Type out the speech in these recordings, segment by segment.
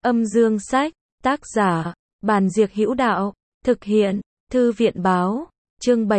Âm dương sách, tác giả, Bàn Diệc Hữu Đạo, thực hiện, Thư viện báo, chương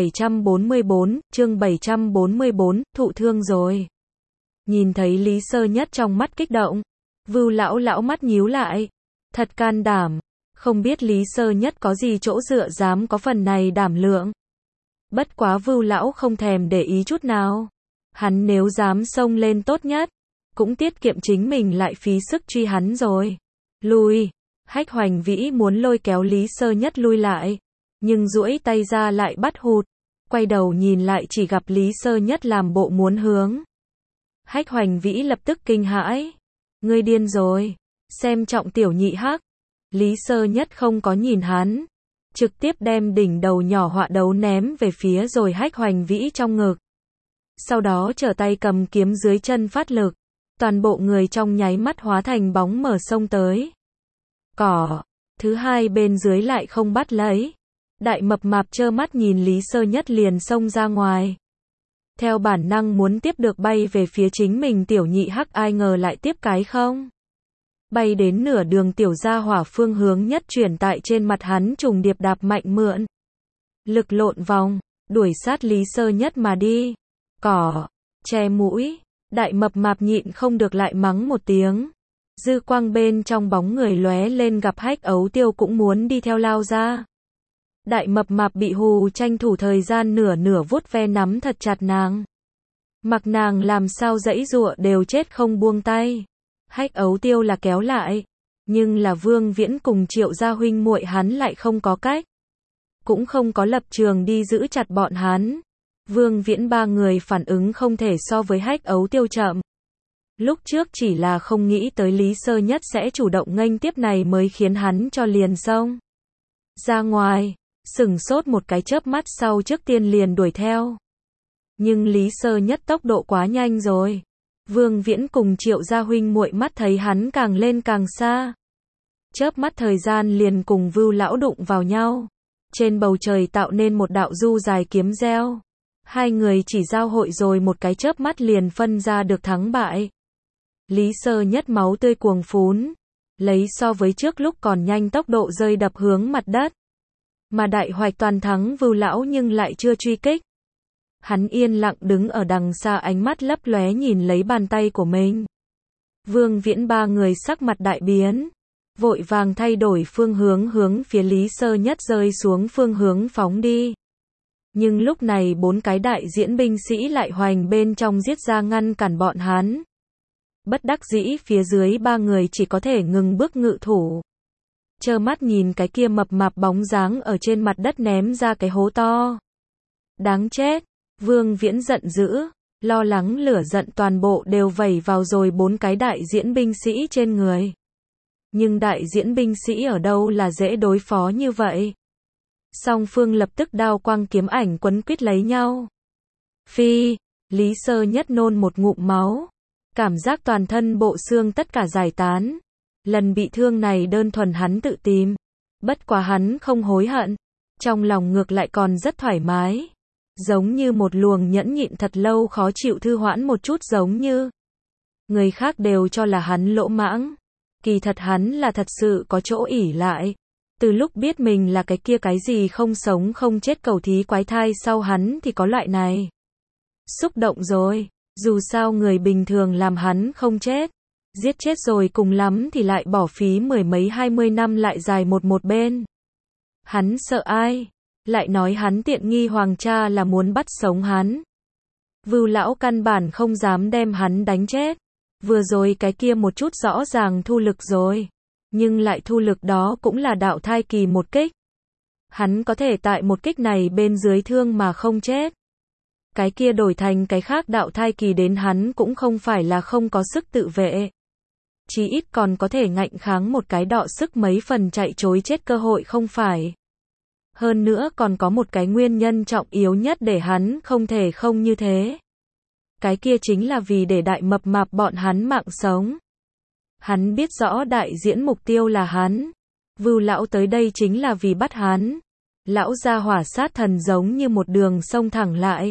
744, thụ thương rồi. Nhìn thấy Lý Sơ Nhất trong mắt kích động, Vưu lão mắt nhíu lại, thật can đảm, không biết Lý Sơ Nhất có gì chỗ dựa dám có phần này đảm lượng. Bất quá Vưu lão không thèm để ý chút nào, hắn nếu dám xông lên tốt nhất, cũng tiết kiệm chính mình lại phí sức truy hắn rồi. Lui, Hách Hoành Vĩ muốn lôi kéo Lý Sơ Nhất lui lại, nhưng duỗi tay ra lại bắt hụt, quay đầu nhìn lại chỉ gặp Lý Sơ Nhất làm bộ muốn hướng. Hách Hoành Vĩ lập tức kinh hãi, ngươi điên rồi, xem trọng tiểu nhị Hắc. Lý Sơ Nhất không có nhìn hắn, trực tiếp đem đỉnh đầu nhỏ họa đấu ném về phía rồi Hách Hoành Vĩ trong ngực. Sau đó trở tay cầm kiếm dưới chân phát lực, toàn bộ người trong nháy mắt hóa thành bóng mờ xông tới. Cỏ, thứ hai bên dưới lại không bắt lấy. Đại mập mạp trơ mắt nhìn Lý Sơ Nhất liền xông ra ngoài. Theo bản năng muốn tiếp được bay về phía chính mình tiểu nhị Hắc, ai ngờ lại tiếp cái không. Bay đến nửa đường tiểu gia hỏa phương hướng nhất chuyển tại trên mặt hắn trùng điệp đạp mạnh mượn. Lực lộn vòng, đuổi sát Lý Sơ Nhất mà đi. Cỏ, che mũi, đại mập mạp nhịn không được lại mắng một tiếng. Dư quang bên trong bóng người lóe lên gặp Hách Ấu Tiêu cũng muốn đi theo lao ra. Đại mập mạp bị hù tranh thủ thời gian nửa vuốt ve nắm thật chặt nàng. Mặc nàng làm sao giãy giụa đều chết không buông tay. Hách Ấu Tiêu là kéo lại, nhưng là Vương Viễn cùng Triệu gia huynh muội hắn lại không có cách. Cũng không có lập trường đi giữ chặt bọn hắn. Vương Viễn ba người phản ứng không thể so với Hách Ấu Tiêu chậm. Lúc trước chỉ là không nghĩ tới Lý Sơ Nhất sẽ chủ động nghênh tiếp này mới khiến hắn cho liền xông ra ngoài, sửng sốt một cái chớp mắt sau trước tiên liền đuổi theo. Nhưng Lý Sơ Nhất tốc độ quá nhanh rồi. Vương Viễn cùng Triệu gia huynh muội mắt thấy hắn càng lên càng xa. Chớp mắt thời gian liền cùng Vưu lão đụng vào nhau. Trên bầu trời tạo nên một đạo du dài kiếm reo. Hai người chỉ giao hội rồi một cái chớp mắt liền phân ra được thắng bại. Lý Sơ Nhất máu tươi cuồng phún, lấy so với trước lúc còn nhanh tốc độ rơi đập hướng mặt đất. Mà Đại Hoạch toàn thắng Vưu lão nhưng lại chưa truy kích. Hắn yên lặng đứng ở đằng xa, ánh mắt lấp lóe nhìn lấy bàn tay của mình. Vương Viễn ba người sắc mặt đại biến, vội vàng thay đổi phương hướng phía Lý Sơ Nhất rơi xuống phương hướng phóng đi. Nhưng lúc này bốn cái đại diễn binh sĩ lại hoành bên trong giết ra ngăn cản bọn hắn. Bất đắc dĩ phía dưới ba người chỉ có thể ngừng bước ngự thủ. Trơ mắt nhìn cái kia mập mạp bóng dáng ở trên mặt đất ném ra cái hố to. Đáng chết, Vương Viễn giận dữ, lo lắng lửa giận toàn bộ đều vẩy vào rồi bốn cái đại diễn binh sĩ trên người. Nhưng đại diễn binh sĩ ở đâu là dễ đối phó như vậy. Song phương lập tức đao quang kiếm ảnh quấn quýt lấy nhau. Phi, Lý Sơ Nhất nôn một ngụm máu. Cảm giác toàn thân bộ xương tất cả giải tán. Lần bị thương này đơn thuần hắn tự tìm. Bất quá hắn không hối hận. Trong lòng ngược lại còn rất thoải mái. Giống như một luồng nhẫn nhịn thật lâu khó chịu thư hoãn một chút, giống như người khác đều cho là hắn lỗ mãng. Kỳ thật hắn là thật sự có chỗ ỷ lại. Từ lúc biết mình là cái kia cái gì không sống không chết cầu thí quái thai sau hắn thì có loại này xúc động rồi. Dù sao người bình thường làm hắn không chết. Giết chết rồi cùng lắm thì lại bỏ phí mười mấy 20 năm lại dài một bên. Hắn sợ ai? Lại nói hắn tiện nghi hoàng cha là muốn bắt sống hắn. Vưu lão căn bản không dám đem hắn đánh chết. Vừa rồi cái kia một chút rõ ràng thu lực rồi. Nhưng lại thu lực đó cũng là đạo thai kỳ một kích. Hắn có thể tại một kích này bên dưới thương mà không chết. Cái kia đổi thành cái khác đạo thai kỳ đến hắn cũng không phải là không có sức tự vệ. Chí ít còn có thể ngạnh kháng một cái đọ sức mấy phần chạy chối chết cơ hội không phải. Hơn nữa còn có một cái nguyên nhân trọng yếu nhất để hắn không thể không như thế. Cái kia chính là vì để đại mập mạp bọn hắn mạng sống. Hắn biết rõ đại diễn mục tiêu là hắn. Vưu lão tới đây chính là vì bắt hắn. Lão gia hỏa sát thần giống như một đường sông thẳng lại.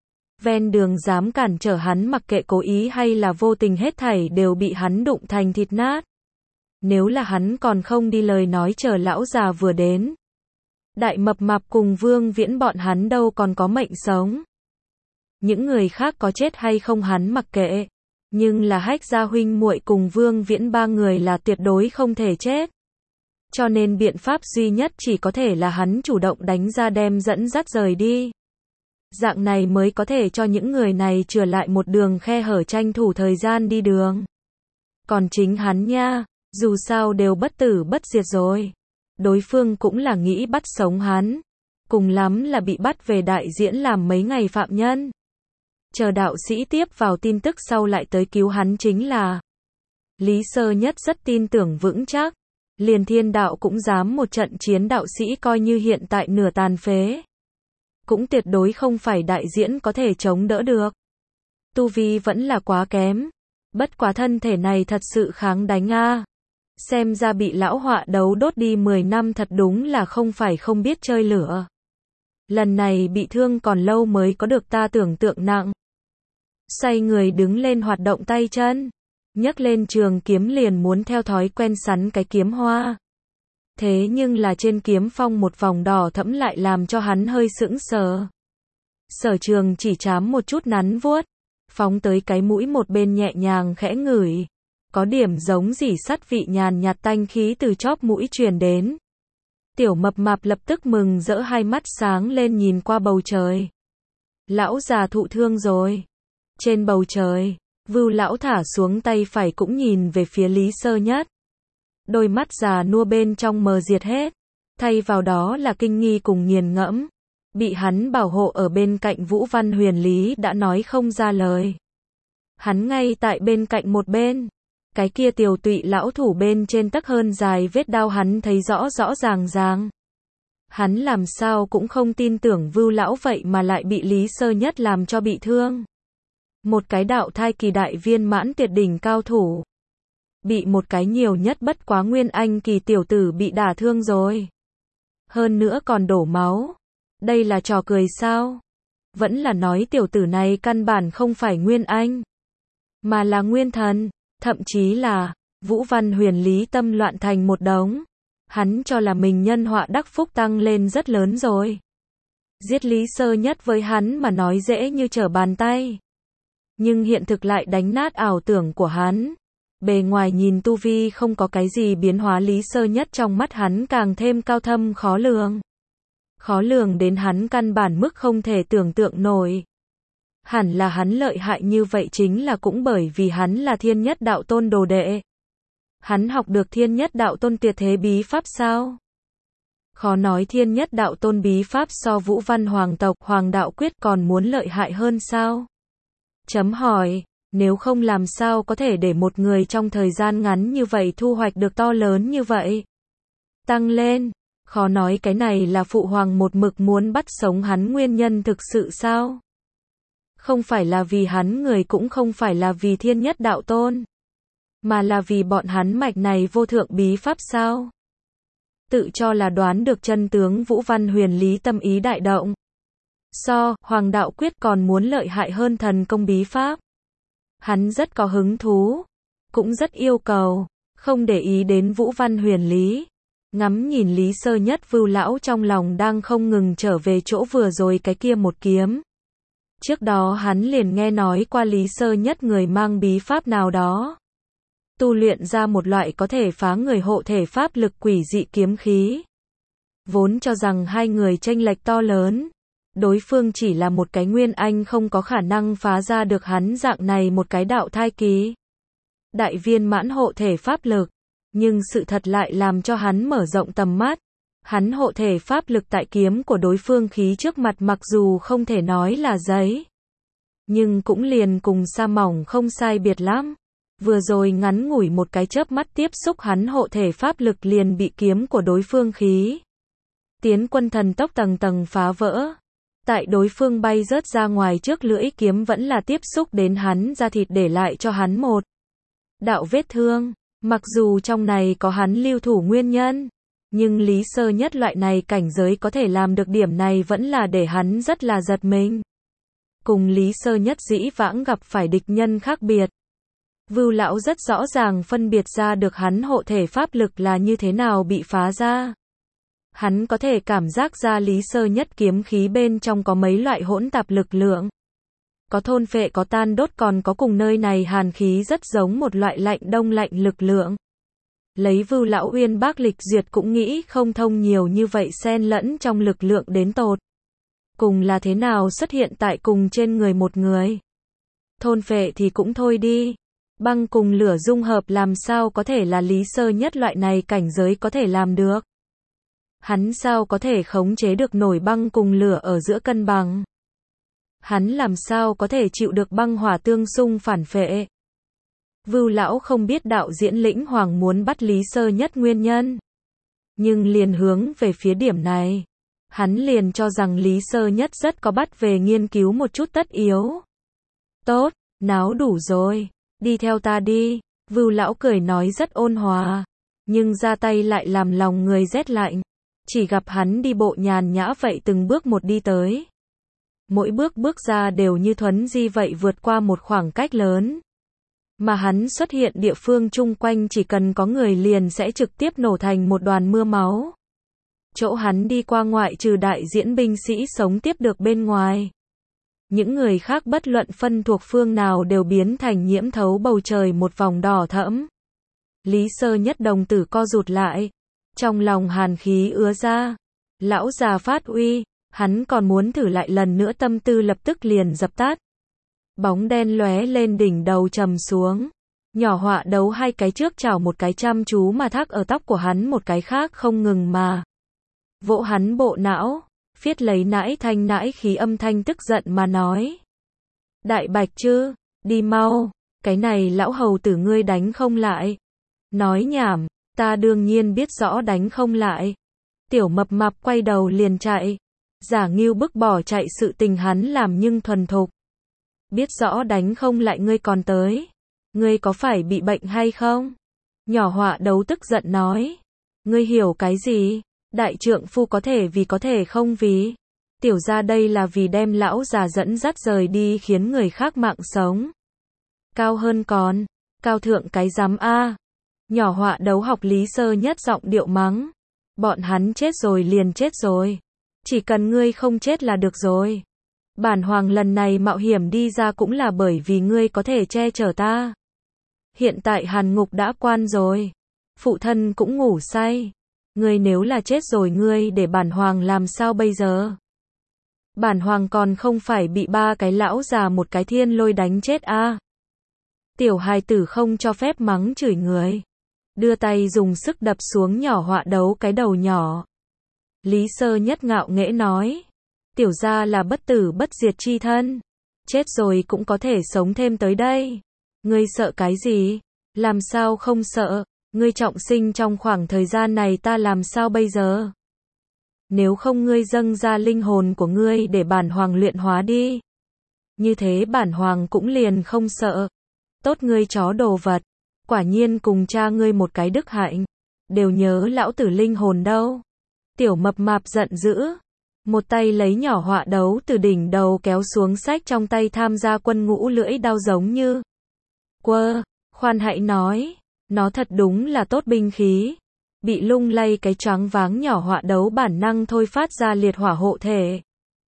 Ven đường dám cản trở hắn, mặc kệ cố ý hay là vô tình hết thảy đều bị hắn đụng thành thịt nát. Nếu là hắn còn không đi lời nói chờ lão già vừa đến. Đại Mập Mạp cùng Vương Viễn bọn hắn đâu còn có mệnh sống. Những người khác có chết hay không hắn mặc kệ. Nhưng là Hách gia huynh muội cùng Vương Viễn ba người là tuyệt đối không thể chết. Cho nên biện pháp duy nhất chỉ có thể là hắn chủ động đánh ra đem dẫn dắt rời đi. Dạng này mới có thể cho những người này chừa lại một đường khe hở tranh thủ thời gian đi đường. Còn chính hắn nha, dù sao đều bất tử bất diệt rồi. Đối phương cũng là nghĩ bắt sống hắn. Cùng lắm là bị bắt về đại diễn làm mấy ngày phạm nhân. Chờ đạo sĩ tiếp vào tin tức sau lại tới cứu hắn chính là. Lý Sơ Nhất rất tin tưởng vững chắc. Liền thiên đạo cũng dám một trận chiến đạo sĩ coi như hiện tại nửa tàn phế. Cũng tuyệt đối không phải đại diễn có thể chống đỡ được. Tu vi vẫn là quá kém. Bất quá thân thể này thật sự kháng đánh a. Xem ra bị lão họa đấu đốt đi 10 năm thật đúng là không phải không biết chơi lửa. Lần này bị thương còn lâu mới có được ta tưởng tượng nặng. Xoay người đứng lên hoạt động tay chân. Nhấc lên trường kiếm liền muốn theo thói quen sắn cái kiếm hoa. Thế nhưng là trên kiếm phong một vòng đỏ thẫm lại làm cho hắn hơi sững sờ. Sở Trường chỉ chám một chút nắn vuốt, phóng tới cái mũi một bên nhẹ nhàng khẽ ngửi. Có điểm giống rỉ sắt vị nhàn nhạt tanh khí từ chóp mũi truyền đến. Tiểu Mập Mạp lập tức mừng rỡ hai mắt sáng lên nhìn qua bầu trời. Lão già thụ thương rồi. Trên bầu trời, Vưu lão thả xuống tay phải cũng nhìn về phía Lý Sơ Nhất. Đôi mắt già nua bên trong mờ diệt hết, thay vào đó là kinh nghi cùng nghiền ngẫm. Bị hắn bảo hộ ở bên cạnh Vũ Văn Huyền Lý đã nói không ra lời. Hắn ngay tại bên cạnh một bên, cái kia tiều tụy lão thủ bên trên tấc hơn dài vết đao hắn thấy rõ rõ ràng ràng. Hắn làm sao cũng không tin tưởng Vưu lão vậy mà lại bị Lý Sơ Nhất làm cho bị thương. Một cái đạo thai kỳ đại viên mãn tuyệt đỉnh cao thủ. Bị một cái nhiều nhất bất quá nguyên anh kỳ tiểu tử bị đả thương rồi. Hơn nữa còn đổ máu. Đây là trò cười sao? Vẫn là nói tiểu tử này căn bản không phải nguyên anh. Mà là nguyên thần. Thậm chí là, Vũ Văn Huyền Lý tâm loạn thành một đống. Hắn cho là mình nhân họa đắc phúc tăng lên rất lớn rồi. Giết Lý Sơ Nhất với hắn mà nói dễ như trở bàn tay. Nhưng hiện thực lại đánh nát ảo tưởng của hắn. Bề ngoài nhìn tu vi không có cái gì biến hóa Lý Sơ Nhất trong mắt hắn càng thêm cao thâm khó lường. Khó lường đến hắn căn bản mức không thể tưởng tượng nổi. Hẳn là hắn lợi hại như vậy chính là cũng bởi vì hắn là Thiên Nhất Đạo Tôn đồ đệ. Hắn học được Thiên Nhất Đạo Tôn tuyệt thế bí pháp sao? Khó nói Thiên Nhất Đạo Tôn bí pháp so Vũ Văn Hoàng tộc Hoàng Đạo Quyết còn muốn lợi hại hơn sao? Chấm hỏi, nếu không làm sao có thể để một người trong thời gian ngắn như vậy thu hoạch được to lớn như vậy? Tăng lên, khó nói cái này là Phụ Hoàng một mực muốn bắt sống hắn nguyên nhân thực sự sao? Không phải là vì hắn người cũng không phải là vì Thiên Nhất Đạo Tôn. Mà là vì bọn hắn mạch này vô thượng bí pháp sao? Tự cho là đoán được chân tướng Vũ Văn Huyền Lý tâm ý đại động. Hoàng Đạo Quyết còn muốn lợi hại hơn thần công bí pháp. Hắn rất có hứng thú, cũng rất yêu cầu, không để ý đến Vũ Văn Huyền Lý. Ngắm nhìn Lý Sơ Nhất Vưu lão trong lòng đang không ngừng trở về chỗ vừa rồi cái kia một kiếm. Trước đó hắn liền nghe nói qua Lý Sơ Nhất người mang bí pháp nào đó. Tu luyện ra một loại có thể phá người hộ thể pháp lực quỷ dị kiếm khí. Vốn cho rằng hai người chênh lệch to lớn. Đối phương chỉ là một cái nguyên anh không có khả năng phá ra được hắn dạng này một cái đạo thai kỳ. Đại viên mãn hộ thể pháp lực. Nhưng sự thật lại làm cho hắn mở rộng tầm mắt. Hắn hộ thể pháp lực tại kiếm của đối phương khí trước mặt mặc dù không thể nói là giấy. Nhưng cũng liền cùng sa mỏng không sai biệt lắm. Vừa rồi ngắn ngủi một cái chớp mắt tiếp xúc hắn hộ thể pháp lực liền bị kiếm của đối phương khí. Tiến quân thần tốc tầng tầng phá vỡ. Tại đối phương bay rớt ra ngoài trước lưỡi kiếm vẫn là tiếp xúc đến hắn da thịt để lại cho hắn một đạo vết thương. Mặc dù trong này có hắn lưu thủ nguyên nhân. Nhưng Lý Sơ Nhất loại này cảnh giới có thể làm được điểm này vẫn là để hắn rất là giật mình. Cùng Lý Sơ Nhất dĩ vãng gặp phải địch nhân khác biệt. Vưu lão rất rõ ràng phân biệt ra được hắn hộ thể pháp lực là như thế nào bị phá ra. Hắn có thể cảm giác ra Lý Sơ Nhất kiếm khí bên trong có mấy loại hỗn tạp lực lượng. Có thôn phệ, có tan đốt, còn có cùng nơi này hàn khí rất giống một loại lạnh đông lạnh lực lượng. Lấy Vưu lão uyên bác lịch duyệt cũng nghĩ không thông nhiều như vậy xen lẫn trong lực lượng đến tột cùng là thế nào xuất hiện tại cùng trên người một người. Thôn phệ thì cũng thôi đi. Băng cùng lửa dung hợp làm sao có thể là Lý Sơ Nhất loại này cảnh giới có thể làm được. Hắn sao có thể khống chế được nổi băng cùng lửa ở giữa cân bằng. Hắn làm sao có thể chịu được băng hỏa tương xung phản phệ. Vưu lão không biết đạo diễn Lĩnh Hoàng muốn bắt Lý Sơ Nhất nguyên nhân. Nhưng liền hướng về phía điểm này. Hắn liền cho rằng Lý Sơ Nhất rất có bắt về nghiên cứu một chút tất yếu. Tốt, náo đủ rồi, đi theo ta đi. Vưu lão cười nói rất ôn hòa. Nhưng ra tay lại làm lòng người rét lạnh. Chỉ gặp hắn đi bộ nhàn nhã vậy từng bước một đi tới. Mỗi bước bước ra đều như thuấn di vậy vượt qua một khoảng cách lớn. Mà hắn xuất hiện địa phương chung quanh chỉ cần có người liền sẽ trực tiếp nổ thành một đoàn mưa máu. Chỗ hắn đi qua ngoại trừ đại diễn binh sĩ sống tiếp được bên ngoài. Những người khác bất luận phân thuộc phương nào đều biến thành nhiễm thấu bầu trời một vòng đỏ thẫm. Lý Sơ Nhất đồng tử co rụt lại. Trong lòng hàn khí ứa ra. Lão già phát uy. Hắn còn muốn thử lại lần nữa, tâm tư lập tức liền dập tắt. Bóng đen lóe lên đỉnh đầu trầm xuống. Nhỏ họa đấu hai cái trước chảo một cái chăm chú mà thác ở tóc của hắn, một cái khác không ngừng mà vỗ hắn bộ não, phiết lấy nãi thanh nãi khí, âm thanh tức giận mà nói. Đại bạch chứ, đi mau, cái này lão hầu tử ngươi đánh không lại. Nói nhảm, ta đương nhiên biết rõ đánh không lại. Tiểu mập mạp quay đầu liền chạy. Giả Ngưu bức bỏ chạy sự tình hắn làm nhưng thuần thục. Biết rõ đánh không lại ngươi còn tới. Ngươi có phải bị bệnh hay không? Nhỏ họa đấu tức giận nói. Ngươi hiểu cái gì? Đại trượng phu có thể vì có thể không vì. Tiểu ra đây là vì đem lão già dẫn dắt rời đi khiến người khác mạng sống. Cao hơn còn. Cao thượng cái dám a. Nhỏ họa đấu học Lý Sơ Nhất giọng điệu mắng. Bọn hắn chết rồi liền chết rồi. Chỉ cần ngươi không chết là được rồi. Bản hoàng lần này mạo hiểm đi ra cũng là bởi vì ngươi có thể che chở ta. Hiện tại hàn ngục đã quan rồi. Phụ thân cũng ngủ say. Ngươi nếu là chết rồi ngươi để bản hoàng làm sao bây giờ? Bản hoàng còn không phải bị ba cái lão già một cái thiên lôi đánh chết a. Tiểu hài tử không cho phép mắng chửi người. Đưa tay dùng sức đập xuống nhỏ họa đấu cái đầu nhỏ. Lý Sơ Nhất ngạo nghễ nói. Tiểu gia là bất tử bất diệt chi thân. Chết rồi cũng có thể sống thêm tới đây. Ngươi sợ cái gì? Làm sao không sợ? Ngươi trọng sinh trong khoảng thời gian này ta làm sao bây giờ? Nếu không ngươi dâng ra linh hồn của ngươi để bản hoàng luyện hóa đi. Như thế bản hoàng cũng liền không sợ. Tốt ngươi chó đồ vật. Quả nhiên cùng cha ngươi một cái đức hạnh. Đều nhớ lão tử linh hồn đâu. Tiểu mập mạp giận dữ. Một tay lấy nhỏ họa đấu từ đỉnh đầu kéo xuống, sách trong tay tham gia quân ngũ lưỡi đao giống như quơ. Khoan hãy nói. Nó thật đúng là tốt binh khí. Bị lung lay cái choáng váng, nhỏ họa đấu bản năng thôi phát ra liệt hỏa hộ thể.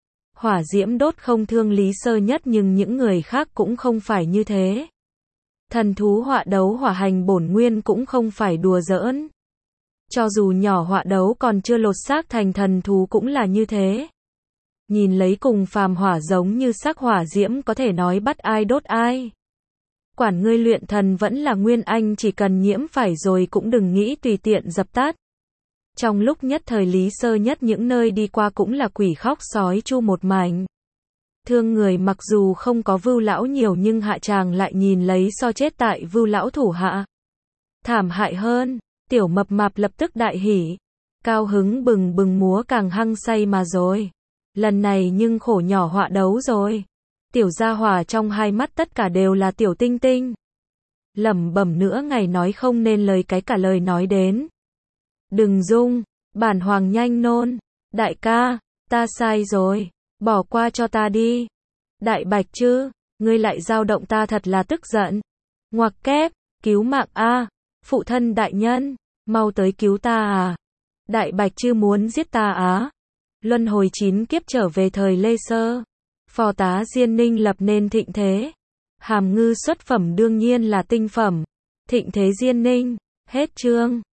Hỏa diễm đốt không thương Lý Sơ Nhất, nhưng những người khác cũng không phải như thế. Thần thú họa đấu hỏa hành bổn nguyên cũng không phải đùa giỡn. Cho dù nhỏ họa đấu còn chưa lột xác thành thần thú cũng là như thế. Nhìn lấy cùng phàm hỏa giống như sắc hỏa diễm, có thể nói bắt ai đốt ai. Quản ngươi luyện thần vẫn là nguyên anh, chỉ cần nhiễm phải rồi cũng đừng nghĩ tùy tiện dập tắt. Trong lúc nhất thời Lý Sơ Nhất những nơi đi qua cũng là quỷ khóc sói chu một mảnh. Thương người mặc dù không có Vưu lão nhiều nhưng hạ tràng lại nhìn lấy so chết tại Vưu lão thủ hạ thảm hại hơn. Tiểu mập mạp lập tức đại hỉ, cao hứng bừng bừng múa càng hăng say mà rồi. Lần này nhưng khổ nhỏ họa đấu rồi. Tiểu gia hỏa trong hai mắt tất cả đều là tiểu tinh tinh. Lẩm bẩm nửa ngày nói không nên lời, cái cả lời nói đến. Đừng rung, bản hoàng nhanh nôn. Đại ca, ta sai rồi, bỏ qua cho ta đi. Đại bạch chứ, ngươi lại dao động ta thật là tức giận. Ngoặc kép, cứu mạng a, phụ thân đại nhân, mau tới cứu ta à. Đại Bạch Chư muốn giết ta á. Luân hồi 9 kiếp trở về thời Lê Sơ. Phò tá Diên Ninh lập nên thịnh thế. Hàm ngư xuất phẩm đương nhiên là tinh phẩm. Thịnh thế Diên Ninh. Hết chương.